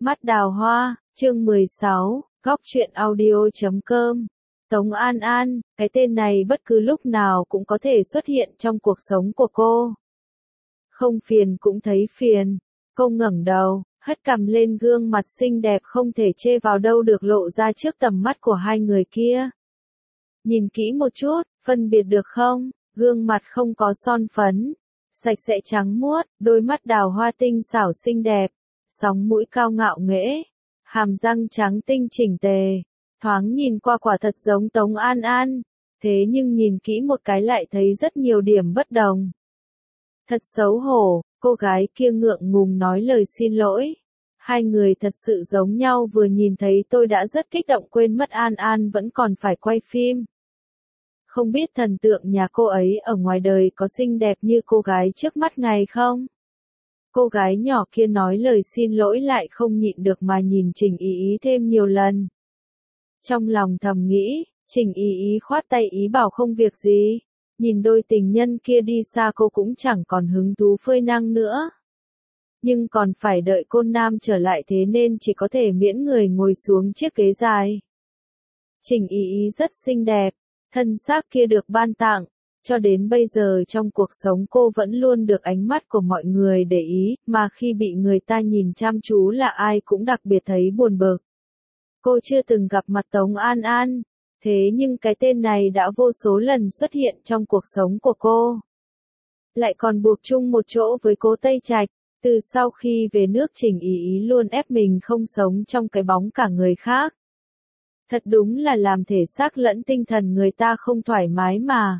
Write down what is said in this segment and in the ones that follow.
Mắt đào hoa, chương 16, góc truyện audio.com. Tống An An, cái tên này bất cứ lúc nào cũng có thể xuất hiện trong cuộc sống của cô. Không phiền cũng thấy phiền. Cô ngẩng đầu, hất cằm lên gương mặt xinh đẹp không thể chê vào đâu được lộ ra trước tầm mắt của hai người kia. Nhìn kỹ một chút, phân biệt được không? Gương mặt không có son phấn, sạch sẽ trắng muốt, đôi mắt đào hoa tinh xảo xinh đẹp, sóng mũi cao ngạo nghễ, hàm răng trắng tinh chỉnh tề, thoáng nhìn qua quả thật giống Tống An An, thế nhưng nhìn kỹ một cái lại thấy rất nhiều điểm bất đồng. Thật xấu hổ, cô gái kia ngượng ngùng nói lời xin lỗi. Hai người thật sự giống nhau, vừa nhìn thấy tôi đã rất kích động quên mất An An vẫn còn phải quay phim. Không biết thần tượng nhà cô ấy ở ngoài đời có xinh đẹp như cô gái trước mắt này không? Cô gái nhỏ kia nói lời xin lỗi lại không nhịn được mà nhìn Trình Ý Ý thêm nhiều lần. Trong lòng thầm nghĩ, Trình Ý Ý khoát tay ý bảo không việc gì. Nhìn đôi tình nhân kia đi xa cô cũng chẳng còn hứng thú phơi nắng nữa. Nhưng còn phải đợi côn nam trở lại thế nên chỉ có thể miễn người ngồi xuống chiếc ghế dài. Trình Ý Ý rất xinh đẹp, thân xác kia được ban tặng, cho đến bây giờ trong cuộc sống cô vẫn luôn được ánh mắt của mọi người để ý, mà khi bị người ta nhìn chăm chú là ai cũng đặc biệt thấy buồn bực. Cô chưa từng gặp mặt Tống An An, thế nhưng cái tên này đã vô số lần xuất hiện trong cuộc sống của cô. Lại còn buộc chung một chỗ với Cố Tây Trạch, từ sau khi về nước Trình Ý Ý luôn ép mình không sống trong cái bóng cả người khác. Thật đúng là làm thể xác lẫn tinh thần người ta không thoải mái mà.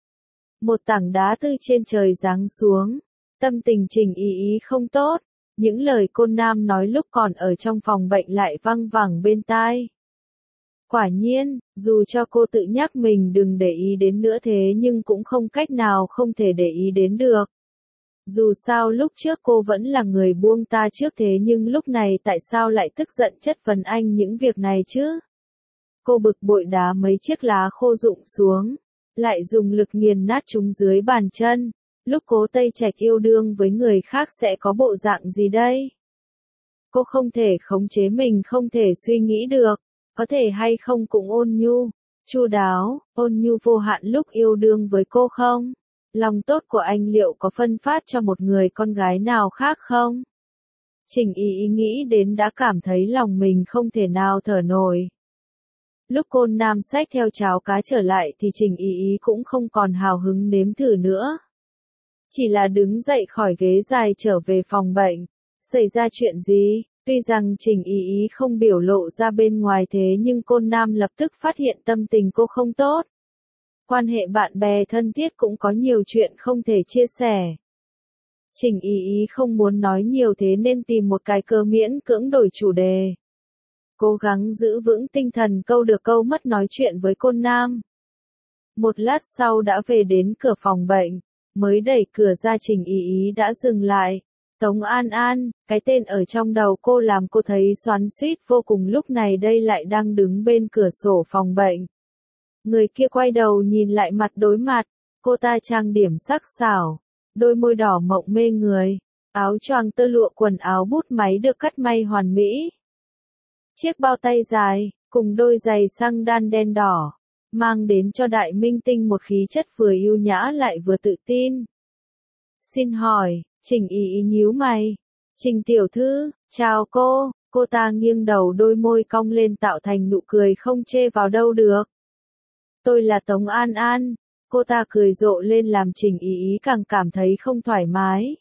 Một tảng đá từ trên trời giáng xuống, tâm tình Trình Ý Ý không tốt, những lời côn nam nói lúc còn ở trong phòng bệnh lại văng vẳng bên tai. Quả nhiên, dù cho cô tự nhắc mình đừng để ý đến nữa thế nhưng cũng không cách nào không thể để ý đến được. Dù sao lúc trước cô vẫn là người buông ta trước thế nhưng lúc này tại sao lại tức giận chất vấn anh những việc này chứ? Cô bực bội đá mấy chiếc lá khô rụng xuống, lại dùng lực nghiền nát chúng dưới bàn chân. Lúc Cố Tây Trạch yêu đương với người khác sẽ có bộ dạng gì đây? Cô không thể khống chế mình, không thể suy nghĩ được, có thể hay không cũng ôn nhu, chu đáo, ôn nhu vô hạn lúc yêu đương với cô không? Lòng tốt của anh liệu có phân phát cho một người con gái nào khác không? Trình Ý Ý nghĩ đến đã cảm thấy lòng mình không thể nào thở nổi. Lúc côn nam xách theo cháo cá trở lại thì Trình Ý Ý cũng không còn hào hứng nếm thử nữa. Chỉ là đứng dậy khỏi ghế dài trở về phòng bệnh. Xảy ra chuyện gì? Tuy rằng Trình Ý Ý không biểu lộ ra bên ngoài thế nhưng côn nam lập tức phát hiện tâm tình cô không tốt. Quan hệ bạn bè thân thiết cũng có nhiều chuyện không thể chia sẻ. Trình Ý Ý không muốn nói nhiều thế nên tìm một cái cớ miễn cưỡng đổi chủ đề. Cố gắng giữ vững tinh thần câu được câu mất nói chuyện với côn nam. Một lát sau đã về đến cửa phòng bệnh, mới đẩy cửa ra Trình Ý Ý đã dừng lại. Tống An An, cái tên ở trong đầu cô làm cô thấy xoắn xuýt vô cùng, lúc này đây lại đang đứng bên cửa sổ phòng bệnh. Người kia quay đầu nhìn lại mặt đối mặt, cô ta trang điểm sắc sảo, đôi môi đỏ mộng mê người, áo choàng tơ lụa quần áo bút máy được cắt may hoàn mỹ. Chiếc bao tay dài, cùng đôi giày xăng đan đen đỏ, mang đến cho đại minh tinh một khí chất vừa yêu nhã lại vừa tự tin. Xin hỏi, Trình Ý Ý nhíu mày. Trình tiểu thư, chào cô ta nghiêng đầu đôi môi cong lên tạo thành nụ cười không chê vào đâu được. Tôi là Tống An An, cô ta cười rộ lên làm Trình Ý Ý càng cảm thấy không thoải mái.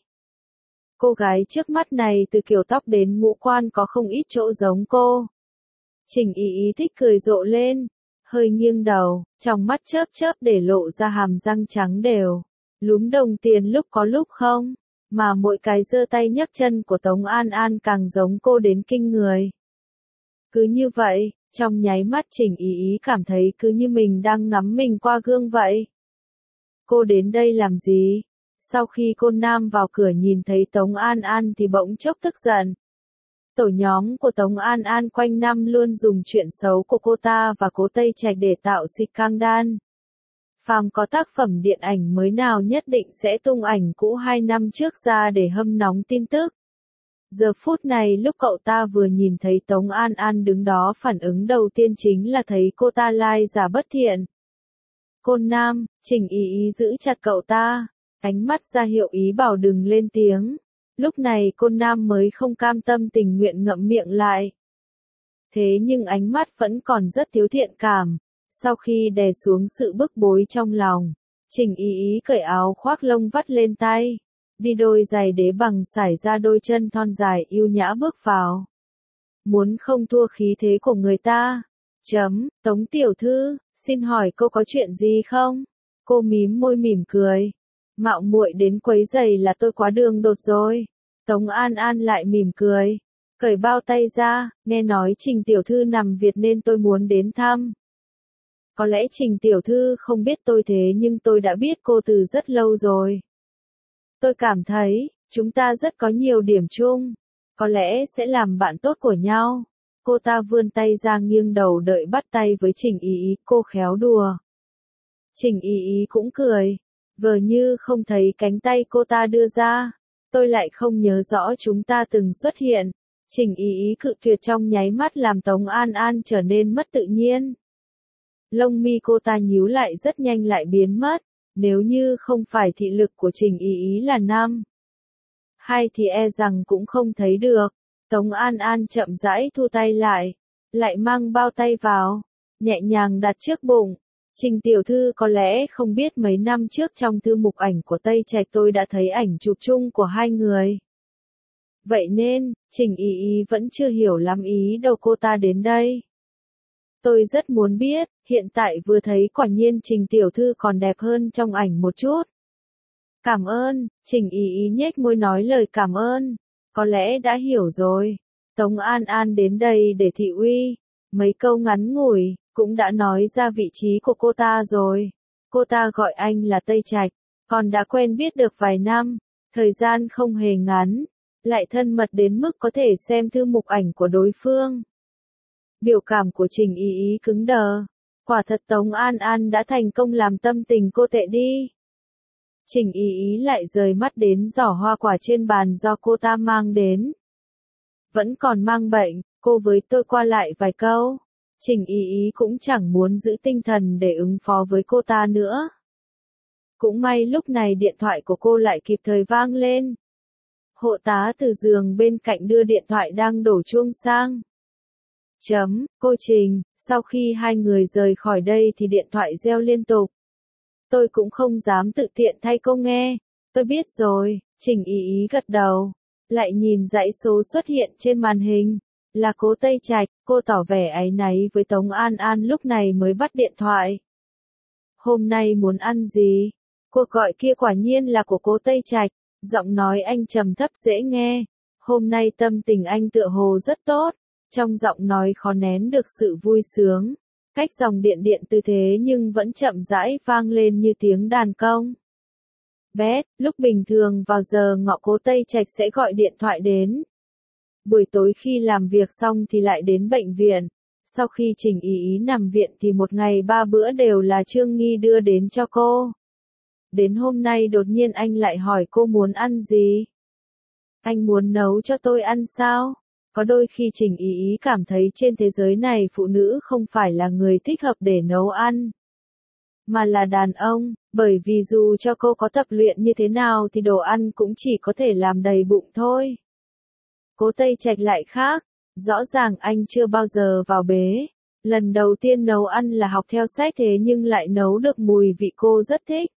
Cô gái trước mắt này từ kiểu tóc đến ngũ quan có không ít chỗ giống cô. Trình Ý Ý thích cười rộ lên, hơi nghiêng đầu, trong mắt chớp chớp để lộ ra hàm răng trắng đều, lúm đồng tiền lúc có lúc không, mà mỗi cái giơ tay nhấc chân của Tống An An càng giống cô đến kinh người. Cứ như vậy, trong nháy mắt Trình Ý Ý cảm thấy cứ như mình đang ngắm mình qua gương vậy. Cô đến đây làm gì? Sau khi côn nam vào cửa nhìn thấy Tống An An thì bỗng chốc tức giận. Tổ nhóm của Tống An An quanh năm luôn dùng chuyện xấu của cô ta và Cố Tây Trạch để tạo scandal. Phàm có tác phẩm điện ảnh mới nào nhất định sẽ tung ảnh cũ 2 năm trước ra để hâm nóng tin tức. Giờ phút này lúc cậu ta vừa nhìn thấy Tống An An đứng đó, phản ứng đầu tiên chính là thấy cô ta lai giả bất thiện. Côn Nam, Trình Ý Ý giữ chặt cậu ta, ánh mắt ra hiệu ý bảo đừng lên tiếng. Lúc này Côn Nam mới không cam tâm tình nguyện ngậm miệng lại. Thế nhưng ánh mắt vẫn còn rất thiếu thiện cảm. Sau khi đè xuống sự bức bối trong lòng, Trình Ý Ý cởi áo khoác lông vắt lên tay, đi đôi giày đế bằng sải ra đôi chân thon dài yêu nhã bước vào. Muốn không thua khí thế của người ta. Tống tiểu thư, xin hỏi cô có chuyện gì không? Cô mím môi mỉm cười. Mạo muội đến quấy giày là tôi quá đường đột rồi. Tống An An lại mỉm cười, cởi bao tay ra, nghe nói Trình tiểu thư nằm Việt nên tôi muốn đến thăm. Có lẽ Trình tiểu thư không biết tôi, thế nhưng tôi đã biết cô từ rất lâu rồi. Tôi cảm thấy, chúng ta rất có nhiều điểm chung, có lẽ sẽ làm bạn tốt của nhau. Cô ta vươn tay ra nghiêng đầu đợi bắt tay với Trình Ý Ý, cô khéo đùa. Trình Ý Ý cũng cười, vờ như không thấy cánh tay cô ta đưa ra. Tôi lại không nhớ rõ chúng ta từng xuất hiện. Trình Ý Ý cự tuyệt trong nháy mắt làm Tống An An trở nên mất tự nhiên. Lông mi cô ta nhíu lại rất nhanh lại biến mất. Nếu như không phải thị lực của Trình Ý Ý là 5, 2 thì e rằng cũng không thấy được. Tống An An chậm rãi thu tay lại mang bao tay vào, nhẹ nhàng đặt trước bụng. Trình tiểu thư có lẽ không biết mấy năm trước trong thư mục ảnh của Tây Trạch tôi đã thấy ảnh chụp chung của hai người. Vậy nên, Trình Ý Ý vẫn chưa hiểu lắm ý đâu cô ta đến đây. Tôi rất muốn biết, hiện tại vừa thấy quả nhiên Trình tiểu thư còn đẹp hơn trong ảnh một chút. Cảm ơn, Trình Ý Ý nhếch môi nói lời cảm ơn. Có lẽ đã hiểu rồi. Tống An An đến đây để thị uy. Mấy câu ngắn ngủi, cũng đã nói ra vị trí của cô ta rồi. Cô ta gọi anh là Tây Trạch, còn đã quen biết được vài năm. Thời gian không hề ngắn, lại thân mật đến mức có thể xem thư mục ảnh của đối phương. Biểu cảm của Trình Ý Ý cứng đờ. Quả thật Tống An An đã thành công làm tâm tình cô tệ đi. Trình Ý Ý lại rời mắt đến giỏ hoa quả trên bàn do cô ta mang đến. Vẫn còn mang bệnh, cô với tôi qua lại vài câu. Trình Ý Ý cũng chẳng muốn giữ tinh thần để ứng phó với cô ta nữa. Cũng may lúc này điện thoại của cô lại kịp thời vang lên. Hộ tá từ giường bên cạnh đưa điện thoại đang đổ chuông sang. Cô Trình, sau khi hai người rời khỏi đây thì điện thoại reo liên tục. Tôi cũng không dám tự tiện thay cô nghe. Tôi biết rồi, Trình Ý Ý gật đầu. Lại nhìn dãy số xuất hiện trên màn hình. Là Cố Tây Trạch, cô tỏ vẻ áy náy với Tống An An lúc này mới bắt điện thoại. Hôm nay muốn ăn gì? Cuộc gọi kia quả nhiên là của Cố Tây Trạch. Giọng nói anh trầm thấp dễ nghe. Hôm nay tâm tình anh tựa hồ rất tốt. Trong giọng nói khó nén được sự vui sướng. Cách dòng điện điện tư thế nhưng vẫn chậm rãi vang lên như tiếng đàn công. Bé, lúc bình thường vào giờ ngọ Cố Tây Trạch sẽ gọi điện thoại đến. Buổi tối khi làm việc xong thì lại đến bệnh viện. Sau khi Trình Ý Ý nằm viện thì một ngày 3 bữa đều là Trương Nghi đưa đến cho cô. Đến hôm nay đột nhiên anh lại hỏi cô muốn ăn gì. Anh muốn nấu cho tôi ăn sao? Có đôi khi Trình Ý Ý cảm thấy trên thế giới này phụ nữ không phải là người thích hợp để nấu ăn, mà là đàn ông, bởi vì dù cho cô có tập luyện như thế nào thì đồ ăn cũng chỉ có thể làm đầy bụng thôi. Cố Tây Trạch lại khác, rõ ràng anh chưa bao giờ vào bếp. Lần đầu tiên nấu ăn là học theo sách thế nhưng lại nấu được mùi vị cô rất thích.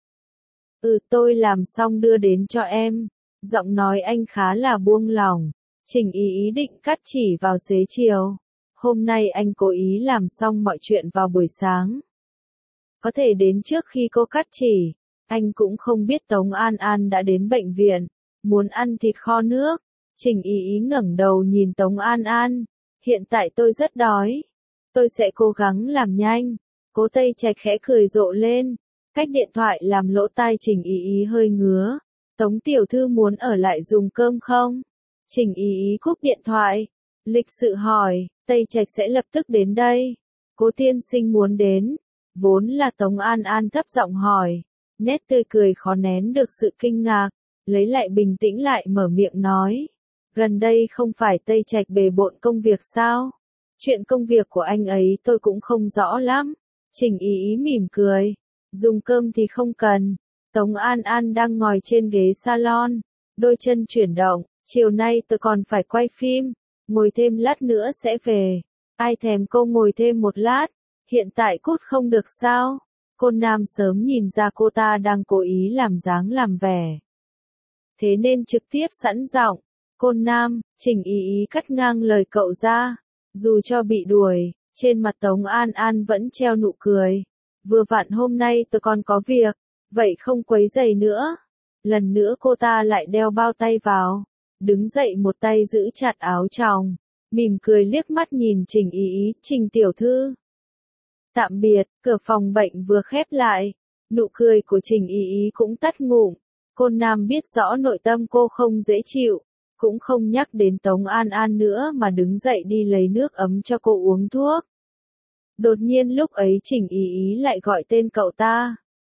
Tôi làm xong đưa đến cho em. Giọng nói anh khá là buông lỏng. Trình Ý Ý định cắt chỉ vào xế chiều. Hôm nay anh cố ý làm xong mọi chuyện vào buổi sáng. Có thể đến trước khi cô cắt chỉ. Anh cũng không biết Tống An An đã đến bệnh viện. Muốn ăn thịt kho nước. Trình Ý Ý ngẩng đầu nhìn Tống An An. Hiện tại tôi rất đói. Tôi sẽ cố gắng làm nhanh. Cố Tây Trạch khẽ cười rộ lên. Cách điện thoại làm lỗ tai Trình Ý Ý hơi ngứa. Tống tiểu thư muốn ở lại dùng cơm không? Trình Ý Ý cúp điện thoại. Lịch sự hỏi, Tây Trạch sẽ lập tức đến đây. Cố tiên sinh muốn đến. Vốn là Tống An An thấp giọng hỏi. Nét tươi cười khó nén được sự kinh ngạc. Lấy lại bình tĩnh lại mở miệng nói. Gần đây không phải Tây Trạch bề bộn công việc sao? Chuyện công việc của anh ấy tôi cũng không rõ lắm. Trình Ý Ý mỉm cười. Dùng cơm thì không cần. Tống An An đang ngồi trên ghế salon. Đôi chân chuyển động. Chiều nay tôi còn phải quay phim. Ngồi thêm lát nữa sẽ về. Ai thèm cô ngồi thêm một lát. Hiện tại cút không được sao? Cô Nam sớm nhìn ra cô ta đang cố ý làm dáng làm vẻ. Thế nên trực tiếp sẵn giọng. Cô Nam, Trình Ý Ý cắt ngang lời cậu ra. Dù cho bị đuổi, trên mặt Tống An An vẫn treo nụ cười. Vừa vặn hôm nay tôi còn có việc, vậy không quấy rầy nữa. Lần nữa cô ta lại đeo bao tay vào. Đứng dậy một tay giữ chặt áo choàng, mỉm cười liếc mắt nhìn Trình Ý Ý, Trình tiểu thư. Tạm biệt, cửa phòng bệnh vừa khép lại. Nụ cười của Trình Ý Ý cũng tắt ngụm. Cô Nam biết rõ nội tâm cô không dễ chịu. Cũng không nhắc đến Tống An An nữa mà đứng dậy đi lấy nước ấm cho cô uống thuốc. Đột nhiên lúc ấy Trình Ý Ý lại gọi tên cậu ta.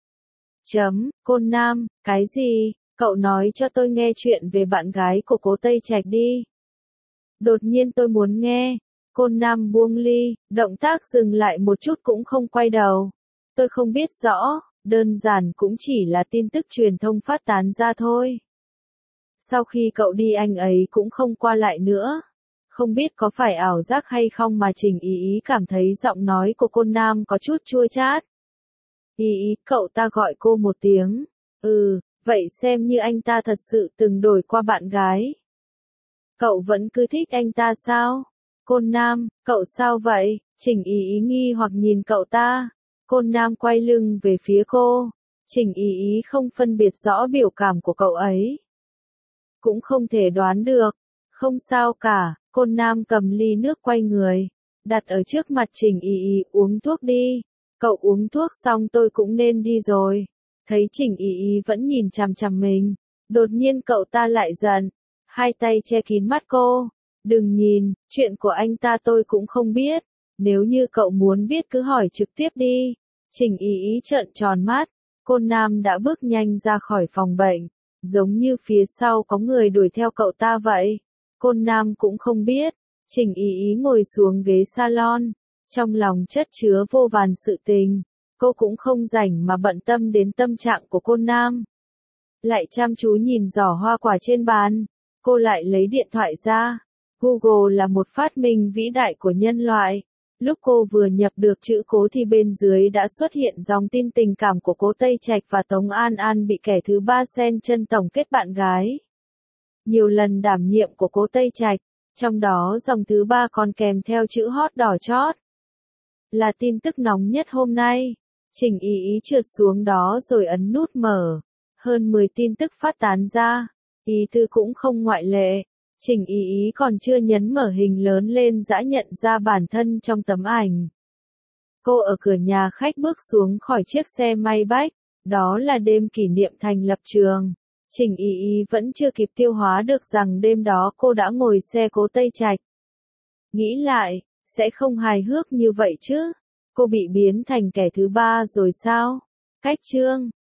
Côn Nam, cái gì? Cậu nói cho tôi nghe chuyện về bạn gái của cố Tây Trạch đi. Đột nhiên tôi muốn nghe. Côn Nam buông ly, động tác dừng lại một chút cũng không quay đầu. Tôi không biết rõ, đơn giản cũng chỉ là tin tức truyền thông phát tán ra thôi. Sau khi cậu đi anh ấy cũng không qua lại nữa. Không biết có phải ảo giác hay không mà Trình Ý Ý cảm thấy giọng nói của Côn Nam có chút chua chát. Ý Ý, cậu ta gọi cô một tiếng. Vậy xem như anh ta thật sự từng đổi qua bạn gái. Cậu vẫn cứ thích anh ta sao? Côn Nam, cậu sao vậy? Trình Ý Ý nghi hoặc nhìn cậu ta. Côn Nam quay lưng về phía cô. Trình Ý Ý không phân biệt rõ biểu cảm của cậu ấy. Cũng không thể đoán được. Không sao cả, Côn Nam cầm ly nước quay người. Đặt ở trước mặt Trình Ý Ý, uống thuốc đi. Cậu uống thuốc xong tôi cũng nên đi rồi. Thấy Trình Ý Ý vẫn nhìn chằm chằm mình. Đột nhiên cậu ta lại giận. Hai tay che kín mắt cô. Đừng nhìn, chuyện của anh ta tôi cũng không biết. Nếu như cậu muốn biết cứ hỏi trực tiếp đi. Trình Ý Ý trợn tròn mắt. Côn Nam đã bước nhanh ra khỏi phòng bệnh. Giống như phía sau có người đuổi theo cậu ta vậy. Côn Nam cũng không biết. Trình Ý Ý ngồi xuống ghế salon. Trong lòng chất chứa vô vàn sự tình. Cô cũng không rảnh mà bận tâm đến tâm trạng của Côn Nam. Lại chăm chú nhìn giỏ hoa quả trên bàn. Cô lại lấy điện thoại ra. Google là một phát minh vĩ đại của nhân loại. Lúc cô vừa nhập được chữ cố thì bên dưới đã xuất hiện dòng tin tình cảm của cố Tây Trạch và Tống An An bị kẻ thứ ba xen chân tổng kết bạn gái. Nhiều lần đảm nhiệm của cố Tây Trạch, trong đó dòng thứ ba còn kèm theo chữ hot đỏ chót. Là tin tức nóng nhất hôm nay. Trình Ý Ý trượt xuống đó rồi ấn nút mở. Hơn 10 tin tức phát tán ra. Ý thư cũng không ngoại lệ. Trình Ý Ý còn chưa nhấn mở hình lớn lên đã nhận ra bản thân trong tấm ảnh. Cô ở cửa nhà khách bước xuống khỏi chiếc xe Maybach. Đó là đêm kỷ niệm thành lập trường. Trình Ý Ý vẫn chưa kịp tiêu hóa được rằng đêm đó cô đã ngồi xe cố Tây Trạch. Nghĩ lại, sẽ không hài hước như vậy chứ. Cô bị biến thành kẻ thứ ba rồi sao? Cách chương